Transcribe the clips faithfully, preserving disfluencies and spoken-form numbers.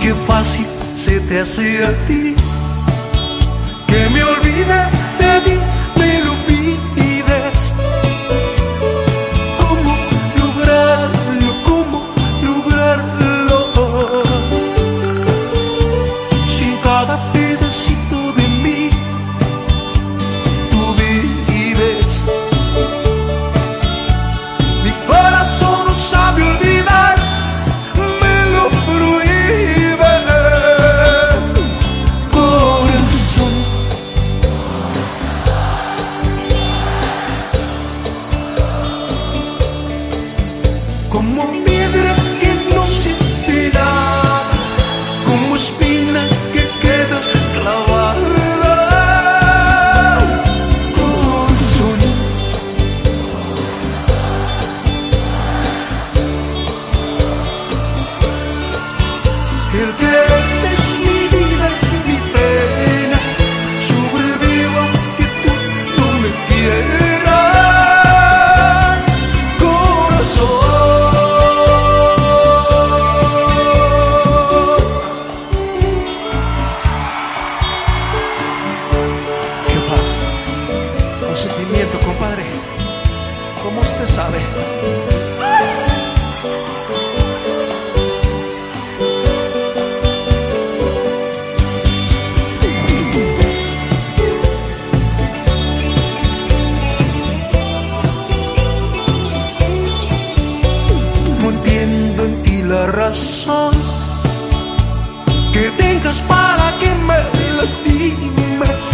qué fácil se te hace a ti que me olvide de ti, me lo pides. ¿Cómo lograrlo? ¿Cómo lograrlo? Si en cada pedacito de mí tú vives. Mi corazón no sabe olvidar, me lo prohíbe. Corazón, como piedra que no siente nada, como espina que queda clavada. Corazón, el quererte es mi vida y mi pena. Sobrevivo aunque tú no me quieras. Corazón, ¿qué va? Un sentimiento, compadre, como usted sabe. No entiendo en ti la razón que tengas para que me lastimes.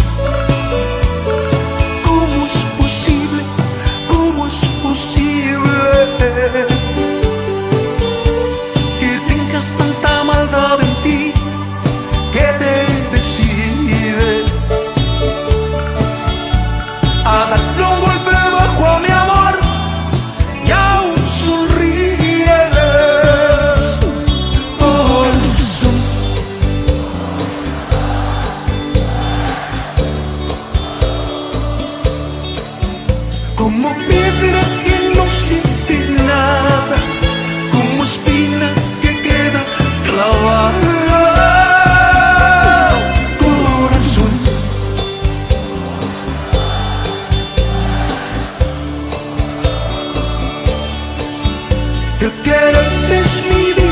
¿Cómo es posible? ¿Cómo es posible que tengas tanta maldad en ti que te decide a darle un golpe bajo a mi amor y aún sonríes? Corazón, como piedra que no siente nada, como espina que queda clavada. Corazón, el quererte es mi vida